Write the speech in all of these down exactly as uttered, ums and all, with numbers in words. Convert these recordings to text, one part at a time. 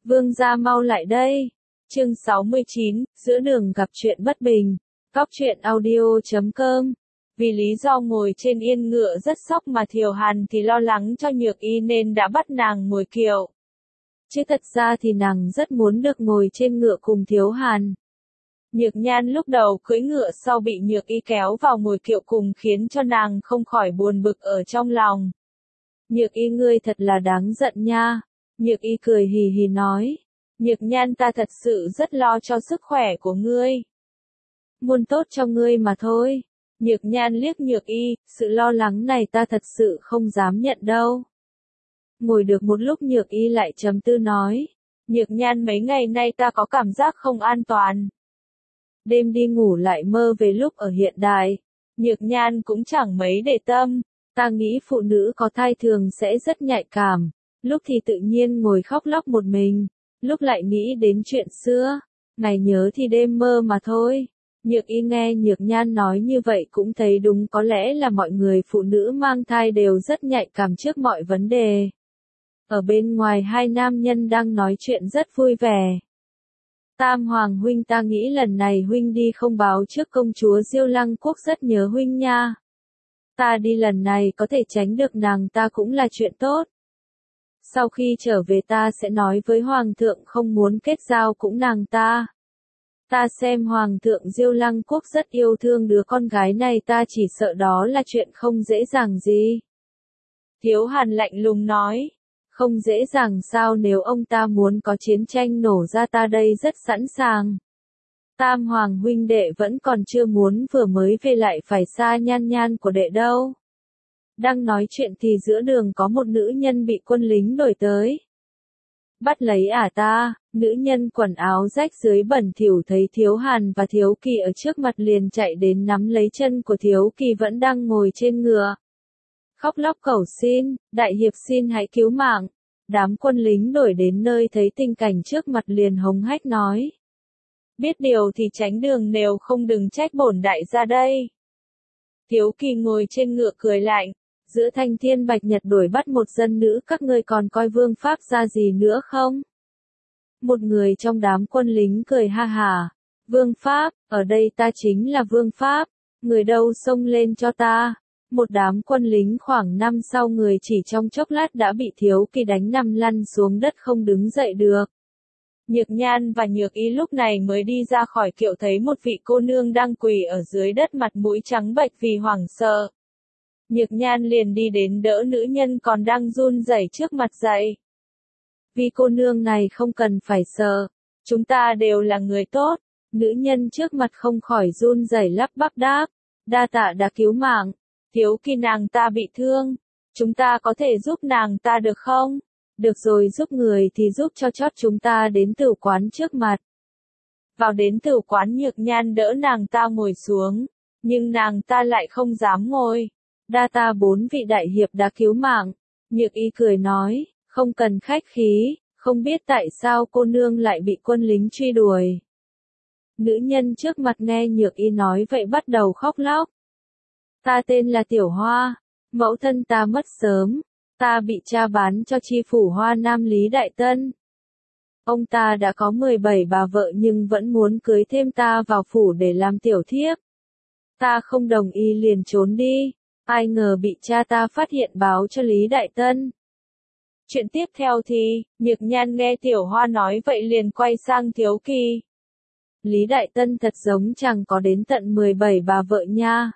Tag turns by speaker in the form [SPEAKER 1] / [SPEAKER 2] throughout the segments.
[SPEAKER 1] Vương gia mau lại đây. Chương sáu mươi chín, giữa đường gặp chuyện bất bình. Góc truyện audio chấm com. Vì lý do ngồi trên yên ngựa rất sốc mà Thiều Hàn thì lo lắng cho Nhược Y nên đã bắt nàng ngồi kiệu. Chứ thật ra thì nàng rất muốn được ngồi trên ngựa cùng Thiếu Hàn. Nhược Nhan lúc đầu cưỡi ngựa sau bị Nhược Y kéo vào ngồi kiệu cùng khiến cho nàng không khỏi buồn bực ở trong lòng. Nhược Y ngươi thật là đáng giận nha. Nhược Y cười hì hì nói. Nhược Nhan ta thật sự rất lo cho sức khỏe của ngươi. Muốn tốt cho ngươi mà thôi. Nhược Nhan liếc Nhược Y, sự lo lắng này ta thật sự không dám nhận đâu. Ngồi được một lúc Nhược Y lại trầm tư nói. Nhược Nhan mấy ngày nay ta có cảm giác không an toàn. Đêm đi ngủ lại mơ về lúc ở hiện đại. Nhược Nhan cũng chẳng mấy để tâm. Ta nghĩ phụ nữ có thai thường sẽ rất nhạy cảm. Lúc thì tự nhiên ngồi khóc lóc một mình. Lúc lại nghĩ đến chuyện xưa. Ngày nhớ thì đêm mơ mà thôi. Nhược Y nghe Nhược Nhan nói như vậy cũng thấy đúng, có lẽ là mọi người phụ nữ mang thai đều rất nhạy cảm trước mọi vấn đề. Ở bên ngoài hai nam nhân đang nói chuyện rất vui vẻ. Tam Hoàng huynh, ta nghĩ lần này huynh đi không báo trước công chúa Diêu Lăng Quốc rất nhớ huynh nha. Ta đi lần này có thể tránh được nàng ta cũng là chuyện tốt. Sau khi trở về ta sẽ nói với Hoàng thượng không muốn kết giao cũng nàng ta. Ta xem Hoàng thượng Diêu Lăng Quốc rất yêu thương đứa con gái này, ta chỉ sợ đó là chuyện không dễ dàng gì. Thiếu Hàn lạnh lùng nói. Không dễ dàng sao? Nếu ông ta muốn có chiến tranh nổ ra ta đây rất sẵn sàng. Tam Hoàng huynh đệ vẫn còn chưa muốn, vừa mới về lại phải xa Nhan Nhan của đệ đâu. Đang nói chuyện thì giữa đường có một nữ nhân bị quân lính đuổi tới. Bắt lấy ả ta, nữ nhân quần áo rách dưới bẩn thỉu thấy Thiếu Hàn và Thiếu Kỳ ở trước mặt liền chạy đến nắm lấy chân của Thiếu Kỳ vẫn đang ngồi trên ngựa. Khóc lóc cầu xin, đại hiệp xin hãy cứu mạng. Đám quân lính đuổi đến nơi thấy tình cảnh trước mặt liền hống hách nói. Biết điều thì tránh đường, nếu không đừng trách bổn đại gia đây. Thiếu Kỳ ngồi trên ngựa cười lạnh. Giữa thanh thiên bạch nhật đuổi bắt một dân nữ, các ngươi còn coi vương pháp ra gì nữa không? Một người trong đám quân lính cười ha hả. Vương pháp, ở đây ta chính là vương pháp. Người đâu xông lên cho ta. Một đám quân lính khoảng năm sau người chỉ trong chốc lát đã bị Thiếu Kỳ đánh nằm lăn xuống đất không đứng dậy được. Nhược Nhan và Nhược Y lúc này mới đi ra khỏi kiệu thấy một vị cô nương đang quỳ ở dưới đất mặt mũi trắng bệch vì hoảng sợ. Nhược Nhan liền đi đến đỡ nữ nhân còn đang run rẩy trước mặt dậy. Vì cô nương này không cần phải sợ, chúng ta đều là người tốt. Nữ nhân trước mặt không khỏi run rẩy lắp bắp đáp. Đa tạ đã cứu mạng. Thiếu Kỳ nàng ta bị thương. Chúng ta có thể giúp nàng ta được không? Được rồi, giúp người thì giúp cho chót, chúng ta đến tử quán trước mặt. Vào đến tử quán, Nhược Nhan đỡ nàng ta ngồi xuống. Nhưng nàng ta lại không dám ngồi. Đa ta bốn vị đại hiệp đã cứu mạng. Nhược Y cười nói, không cần khách khí, không biết tại sao cô nương lại bị quân lính truy đuổi. Nữ nhân trước mặt nghe Nhược Y nói vậy bắt đầu khóc lóc. Ta tên là Tiểu Hoa, mẫu thân ta mất sớm, ta bị cha bán cho chi phủ Hoa Nam Lý Đại Tân. Ông ta đã có mười bảy bà vợ nhưng vẫn muốn cưới thêm ta vào phủ để làm tiểu thiếp. Ta không đồng ý liền trốn đi. Ai ngờ bị cha ta phát hiện báo cho Lý Đại Tân. Chuyện tiếp theo thì, Nhược Nhan nghe Tiểu Hoa nói vậy liền quay sang Thiếu Kỳ. Lý Đại Tân thật giống chẳng có đến tận mười bảy bà vợ nha.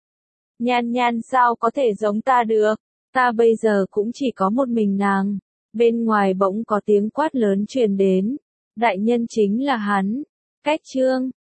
[SPEAKER 1] Nhan Nhan sao có thể giống ta được, ta bây giờ cũng chỉ có một mình nàng. Bên ngoài bỗng có tiếng quát lớn truyền đến. Đại nhân chính là hắn. Cách chương.